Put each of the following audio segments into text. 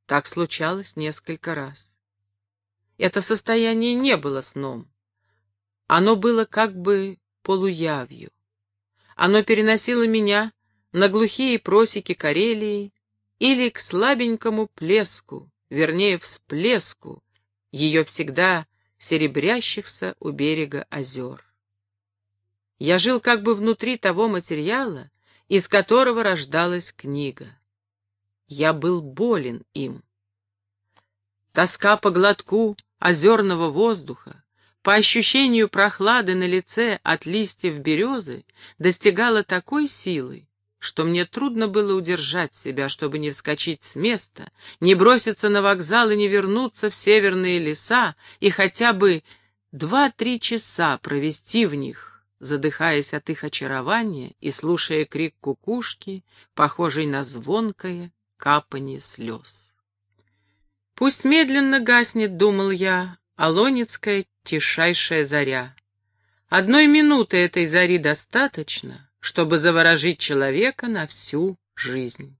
Так случалось несколько раз. Это состояние не было сном. Оно было как бы полуявью. Оно переносило меня на глухие просеки Карелии или к слабенькому плеску, вернее, всплеску, ее всегда серебрящихся у берега озер. Я жил как бы внутри того материала, из которого рождалась книга. Я был болен им. Тоска по глотку озерного воздуха, по ощущению прохлады на лице от листьев березы достигала такой силы, что мне трудно было удержать себя, чтобы не вскочить с места, не броситься на вокзал и не вернуться в северные леса и хотя бы 2-3 часа провести в них, задыхаясь от их очарования и слушая крик кукушки, похожий на звонкое капанье слез. Пусть медленно гаснет, думал я, алонецкая тишайшая заря. Одной минуты этой зари достаточно, чтобы заворожить человека на всю жизнь.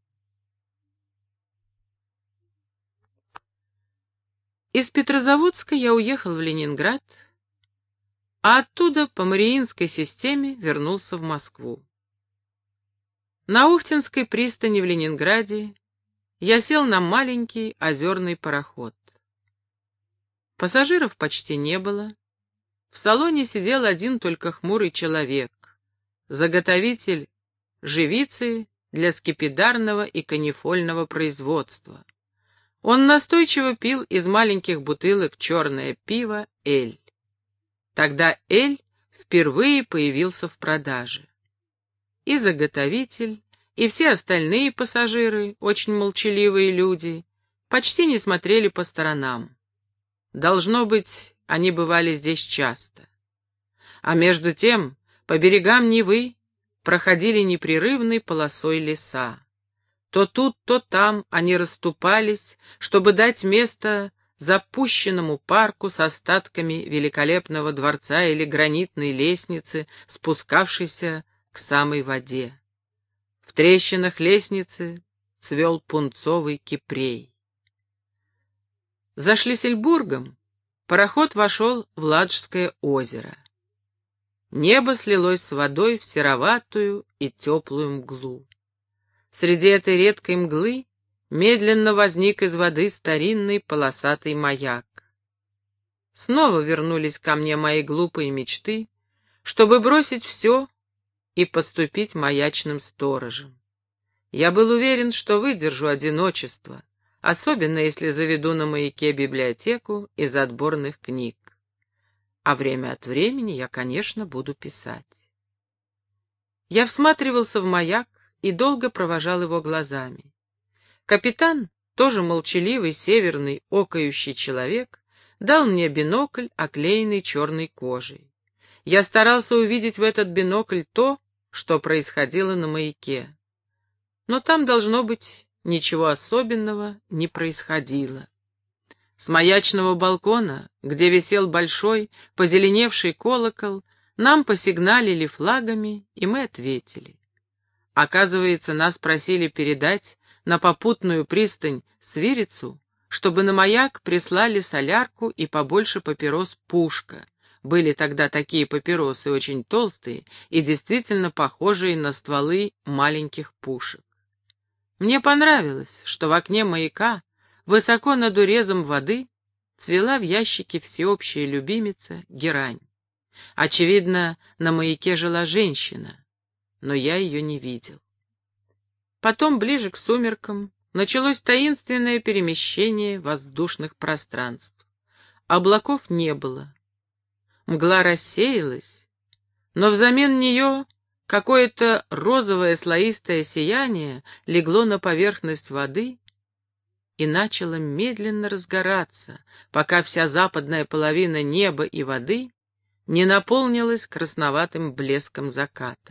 Из Петрозаводска я уехал в Ленинград, а оттуда по Мариинской системе вернулся в Москву. На Охтинской пристани в Ленинграде я сел на маленький озерный пароход. Пассажиров почти не было. В салоне сидел один только хмурый человек, заготовитель живицы для скипидарного и канифольного производства. Он настойчиво пил из маленьких бутылок черное пиво «Эль». Тогда «Эль» впервые появился в продаже. И заготовитель, и все остальные пассажиры, очень молчаливые люди, почти не смотрели по сторонам. Должно быть, они бывали здесь часто. А между тем, по берегам Невы проходили непрерывной полосой леса. То тут, то там они расступались, чтобы дать место запущенному парку с остатками великолепного дворца или гранитной лестницы, спускавшейся к самой воде. В трещинах лестницы цвел пунцовый кипрей. За Шлиссельбургом пароход вошел в Ладожское озеро. Небо слилось с водой в сероватую и теплую мглу. Среди этой редкой мглы медленно возник из воды старинный полосатый маяк. Снова вернулись ко мне мои глупые мечты, чтобы бросить все и поступить маячным сторожем. Я был уверен, что выдержу одиночество, особенно если заведу на маяке библиотеку из отборных книг. А время от времени я, конечно, буду писать. Я всматривался в маяк и долго провожал его глазами. Капитан, тоже молчаливый, северный, окающий человек, дал мне бинокль, оклеенный черной кожей. Я старался увидеть в этот бинокль то, что происходило на маяке. Но там, должно быть, ничего особенного не происходило. С маячного балкона, где висел большой, позеленевший колокол, нам посигналили флагами, и мы ответили. Оказывается, нас просили передать на попутную пристань Свирицу, чтобы на маяк прислали солярку и побольше папирос «Пушка». Были тогда такие папиросы, очень толстые и действительно похожие на стволы маленьких пушек. Мне понравилось, что в окне маяка, высоко над урезом воды, цвела в ящике всеобщая любимица герань. Очевидно, на маяке жила женщина, но я ее не видел. Потом, ближе к сумеркам, началось таинственное перемещение воздушных пространств. Облаков не было. Мгла рассеялась, но взамен нее какое-то розовое слоистое сияние легло на поверхность воды и начало медленно разгораться, пока вся западная половина неба и воды не наполнилась красноватым блеском заката.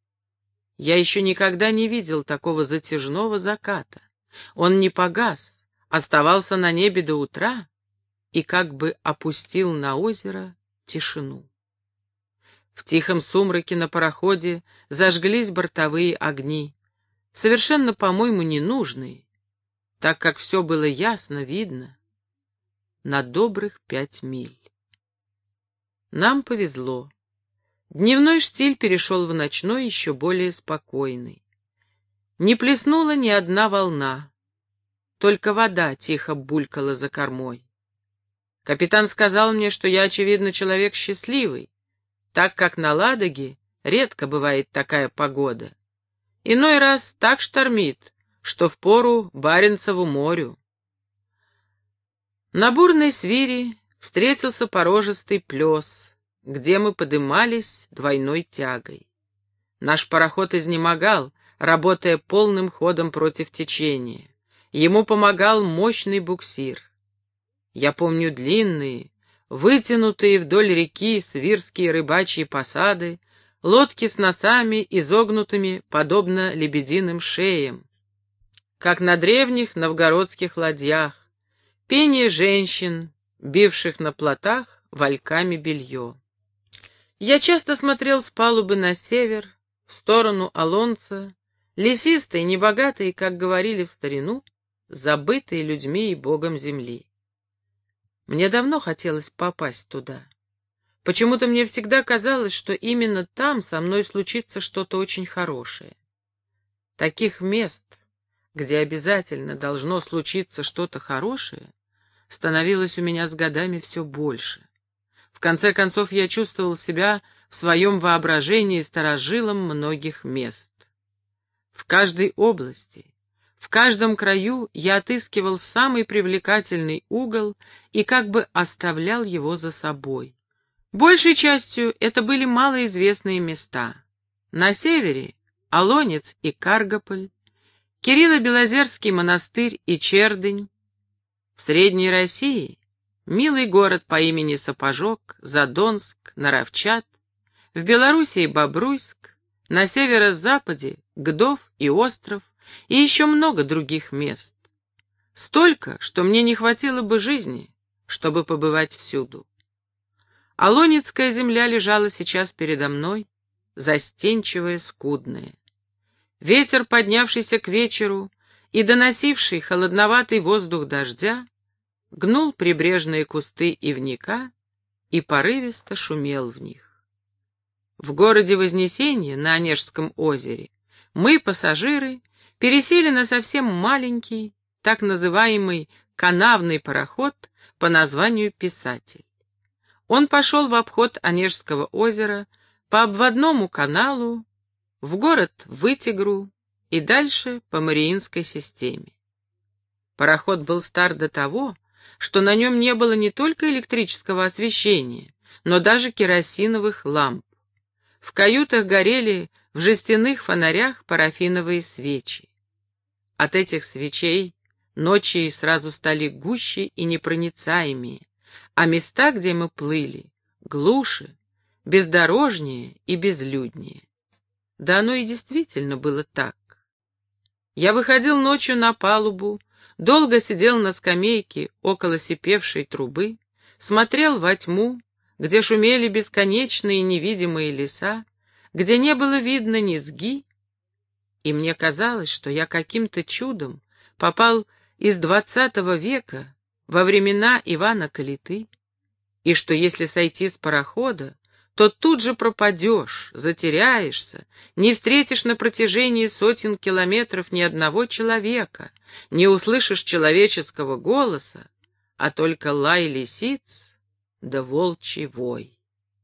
Я еще никогда не видел такого затяжного заката. Он не погас, оставался на небе до утра и как бы опустил на озеро тишину. В тихом сумраке на пароходе зажглись бортовые огни, совершенно, по-моему, ненужные, так как все было ясно видно, на добрых 5 миль. Нам повезло. Дневной штиль перешел в ночной, еще более спокойный. Не плеснула ни одна волна, только вода тихо булькала за кормой. Капитан сказал мне, что я, очевидно, человек счастливый, так как на Ладоге редко бывает такая погода. Иной раз так штормит, что впору Баренцеву морю. На бурной свире встретился порожистый плес, где мы подымались двойной тягой. Наш пароход изнемогал, работая полным ходом против течения. Ему помогал мощный буксир. Я помню длинные, вытянутые вдоль реки свирские рыбачьи посады, лодки с носами, изогнутыми, подобно лебединым шеям, как на древних новгородских ладьях, пение женщин, бивших на плотах вальками белье. Я часто смотрел с палубы на север, в сторону Олонца, лесистой, небогатой, как говорили в старину, забытой людьми и богом земли. Мне давно хотелось попасть туда. Почему-то мне всегда казалось, что именно там со мной случится что-то очень хорошее. Таких мест, где обязательно должно случиться что-то хорошее, становилось у меня с годами все больше. В конце концов, я чувствовал себя в своем воображении старожилом многих мест. В каждой области, в каждом краю я отыскивал самый привлекательный угол и как бы оставлял его за собой. Большей частью это были малоизвестные места. На севере — Олонец и Каргополь, Кирилло-Белозерский монастырь и Чердынь. В Средней России — милый город по имени Сапожок, Задонск, Наровчат, в Белоруссии — Бобруйск, на северо-западе — Гдов и Остров, и еще много других мест. Столько, что мне не хватило бы жизни, чтобы побывать всюду. Олонецкая земля лежала сейчас передо мной, застенчивая, скудная. Ветер, поднявшийся к вечеру и доносивший холодноватый воздух дождя, гнул прибрежные кусты ивника и порывисто шумел в них. В городе Вознесенье на Онежском озере мы, пассажиры, пересели на совсем маленький, так называемый канавный пароход по названию «Писатель». Он пошел в обход Онежского озера по обводному каналу, в город Вытегру и дальше по Мариинской системе. Пароход был стар до того, что на нем не было не только электрического освещения, но даже керосиновых ламп. В каютах горели в жестяных фонарях парафиновые свечи. От этих свечей ночи сразу стали гуще и непроницаемее, а места, где мы плыли, глуше, бездорожнее и безлюднее. Да оно и действительно было так. Я выходил ночью на палубу, долго сидел на скамейке около сипевшей трубы, смотрел во тьму, где шумели бесконечные невидимые леса, где не было видно низги, и мне казалось, что я каким-то чудом попал из XX века во времена Ивана Калиты, и что если сойти с парохода, то тут же пропадешь, затеряешься, не встретишь на протяжении сотен километров ни одного человека, не услышишь человеческого голоса, а только лай лисиц да волчий вой.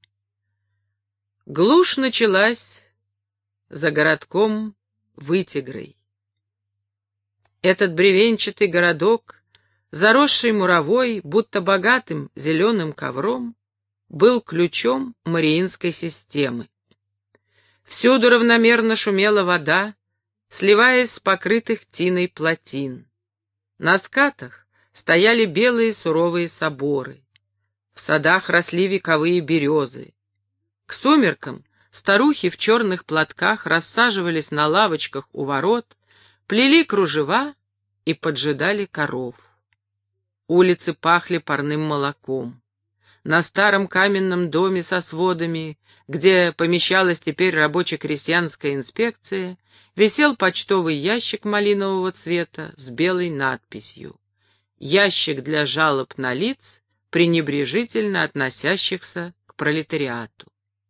Глушь началась за городком Вытегрой. Этот бревенчатый городок, заросший муровой, будто богатым зеленым ковром, был ключом Мариинской системы. Всюду равномерно шумела вода, сливаясь с покрытых тиной плотин. На скатах стояли белые суровые соборы. В садах росли вековые березы. К сумеркам старухи в черных платках рассаживались на лавочках у ворот, плели кружева и поджидали коров. Улицы пахли парным молоком. На старом каменном доме со сводами, где помещалась теперь рабоче-крестьянская инспекция, висел почтовый ящик малинового цвета с белой надписью «Ящик для жалоб на лиц, пренебрежительно относящихся к пролетариату».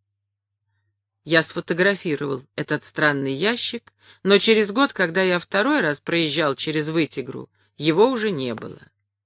Я сфотографировал этот странный ящик, но через год, когда я второй раз проезжал через Вытегру, его уже не было.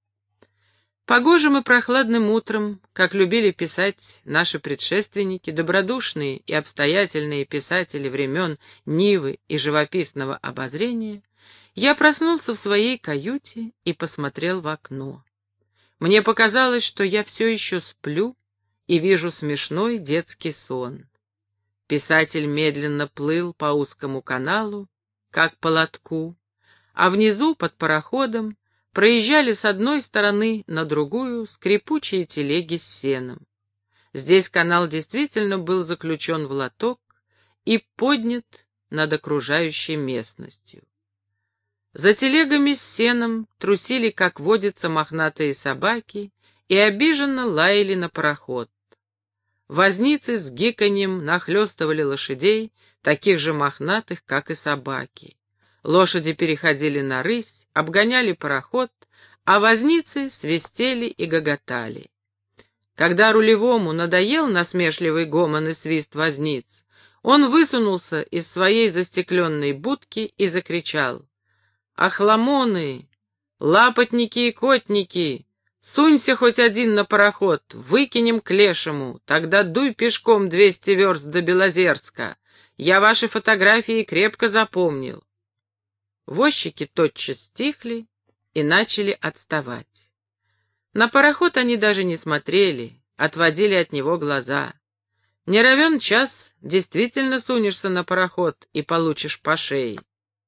Погожим и прохладным утром, как любили писать наши предшественники, добродушные и обстоятельные писатели времен Нивы и живописного обозрения, я проснулся в своей каюте и посмотрел в окно. Мне показалось, что я все еще сплю и вижу смешной детский сон. Писатель медленно плыл по узкому каналу, как по лотку, а внизу, под пароходом, проезжали с одной стороны на другую скрипучие телеги с сеном. Здесь канал действительно был заключен в лоток и поднят над окружающей местностью. За телегами с сеном трусили, как водится, мохнатые собаки и обиженно лаяли на пароход. Возницы с гиканьем нахлёстывали лошадей, таких же мохнатых, как и собаки. Лошади переходили на рысь, обгоняли пароход, а возницы свистели и гоготали. Когда рулевому надоел насмешливый гомон и свист возниц, он высунулся из своей застекленной будки и закричал: «Ахламоны, лапотники и котники, сунься хоть один на пароход, выкинем к лешему, тогда дуй пешком 200 верст до Белозерска. Я ваши фотографии крепко запомнил». Возчики тотчас стихли и начали отставать. На пароход они даже не смотрели, отводили от него глаза. Не равен час, действительно сунешься на пароход и получишь по шее.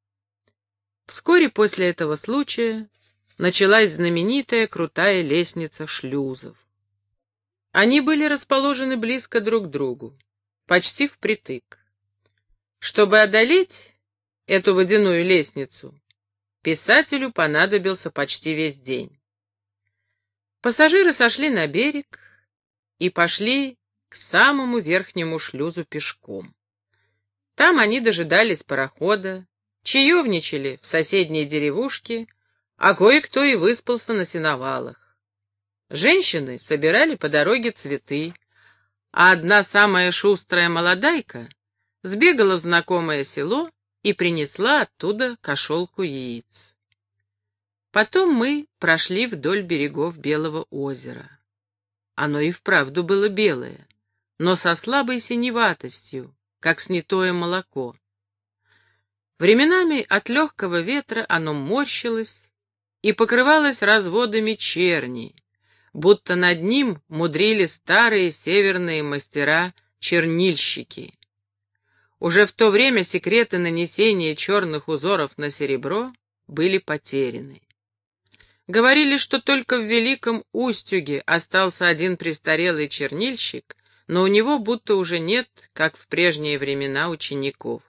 Вскоре после этого случая началась знаменитая крутая лестница шлюзов. Они были расположены близко друг к другу, почти впритык. Чтобы одолеть эту водяную лестницу, писателю понадобился почти весь день. Пассажиры сошли на берег и пошли к самому верхнему шлюзу пешком. Там они дожидались парохода, чаевничали в соседней деревушке, а кое-кто и выспался на сеновалах. Женщины собирали по дороге цветы, а одна самая шустрая молодайка сбегала в знакомое село и принесла оттуда кошелку яиц. Потом мы прошли вдоль берегов Белого озера. Оно и вправду было белое, но со слабой синеватостью, как снятое молоко. Временами от легкого ветра оно морщилось и покрывалось разводами черни, будто над ним мудрили старые северные мастера-чернильщики. Уже в то время секреты нанесения черных узоров на серебро были потеряны. Говорили, что только в Великом Устюге остался один престарелый чернильщик, но у него будто уже нет, как в прежние времена, учеников.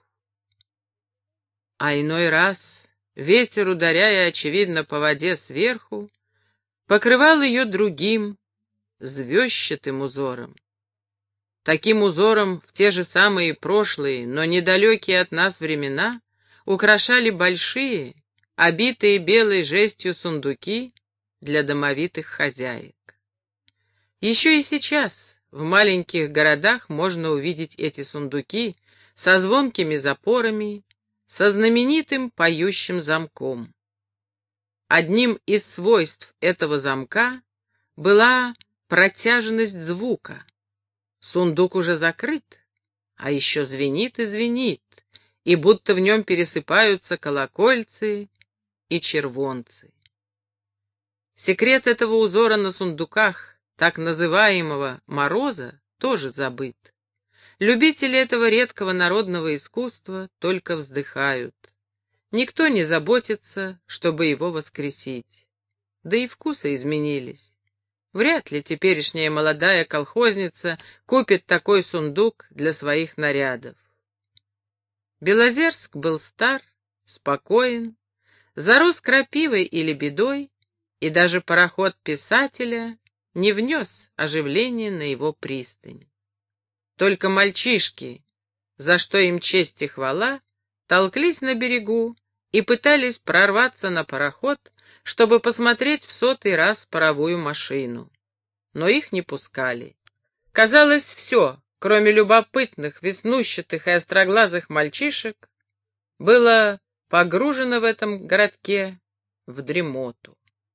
А иной раз ветер, ударяя, очевидно, по воде сверху, покрывал ее другим, звездчатым узором. Таким узором в те же самые прошлые, но недалекие от нас времена украшали большие, обитые белой жестью сундуки для домовитых хозяек. Еще и сейчас в маленьких городах можно увидеть эти сундуки со звонкими запорами, со знаменитым поющим замком. Одним из свойств этого замка была протяжность звука. Сундук уже закрыт, а еще звенит и звенит, и будто в нем пересыпаются колокольцы и червонцы. Секрет этого узора на сундуках, так называемого «мороза», тоже забыт. Любители этого редкого народного искусства только вздыхают. Никто не заботится, чтобы его воскресить. Да и вкусы изменились. Вряд ли теперешняя молодая колхозница купит такой сундук для своих нарядов. Белозерск был стар, спокоен, зарос крапивой и лебедой, и даже пароход писателя не внес оживления на его пристань. Только мальчишки, за что им честь и хвала, толклись на берегу и пытались прорваться на пароход, чтобы посмотреть в 100-й раз паровую машину. Но их не пускали. Казалось, все, кроме любопытных, веснущатых и остроглазых мальчишек, было погружено в этом городке в дремоту.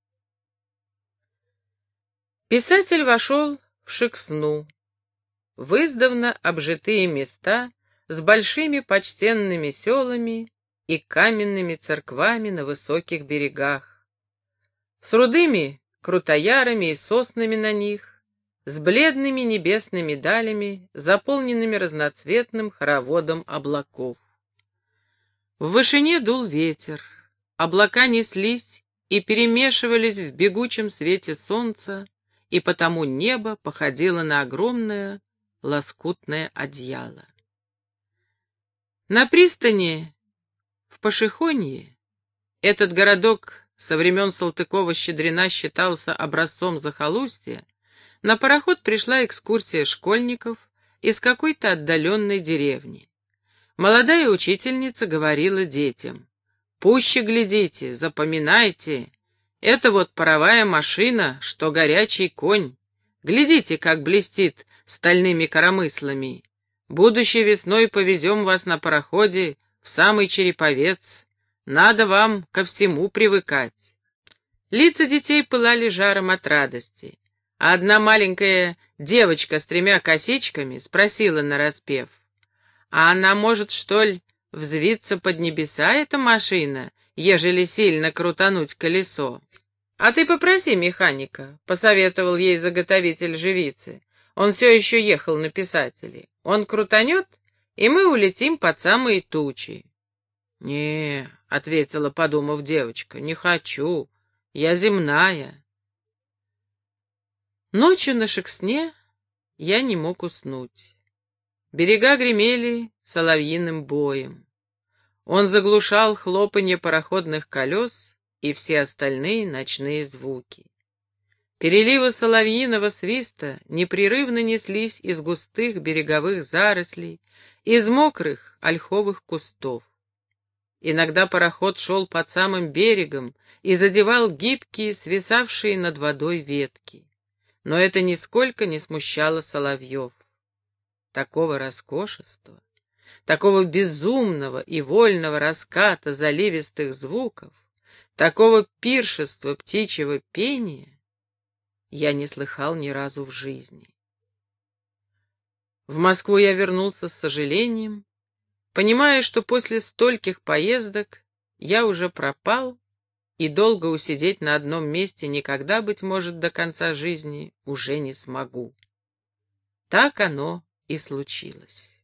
Писатель вошел в Шексну, в издавна обжитые места с большими почтенными селами и каменными церквами на высоких берегах, с рудыми крутоярами и соснами на них, с бледными небесными далями, заполненными разноцветным хороводом облаков. В вышине дул ветер, облака неслись и перемешивались в бегучем свете солнца, и потому небо походило на огромное лоскутное одеяло. На пристани в Пашихонье, этот городок со времен Салтыкова-Щедрина считался образцом захолустья, на пароход пришла экскурсия школьников из какой-то отдаленной деревни. Молодая учительница говорила детям: «Пуще глядите, запоминайте, это вот паровая машина, что горячий конь. Глядите, как блестит стальными коромыслами. Будущей весной повезем вас на пароходе в самый Череповец. Надо вам ко всему привыкать». Лица детей пылали жаром от радости, а одна маленькая девочка с 3 косичками спросила нараспев: «А она может, что ли, взвиться под небеса, эта машина, ежели сильно крутануть колесо?» «А ты попроси механика», — посоветовал ей заготовитель живицы. Он все еще ехал на писателей. «Он крутанет, и мы улетим под самые тучи». «Не», — ответила, подумав девочка, — «не хочу, я земная». Ночью на Шексне я не мог уснуть. Берега гремели соловьиным боем. Он заглушал хлопанье пароходных колес и все остальные ночные звуки. Переливы соловьиного свиста непрерывно неслись из густых береговых зарослей, из мокрых ольховых кустов. Иногда пароход шел под самым берегом и задевал гибкие, свисавшие над водой ветки. Но это нисколько не смущало соловьев. Такого роскошества, такого безумного и вольного раската заливистых звуков, такого пиршества птичьего пения я не слыхал ни разу в жизни. В Москву я вернулся с сожалением, понимая, что после стольких поездок я уже пропал, и долго усидеть на одном месте никогда, быть может, до конца жизни уже не смогу. Так оно и случилось.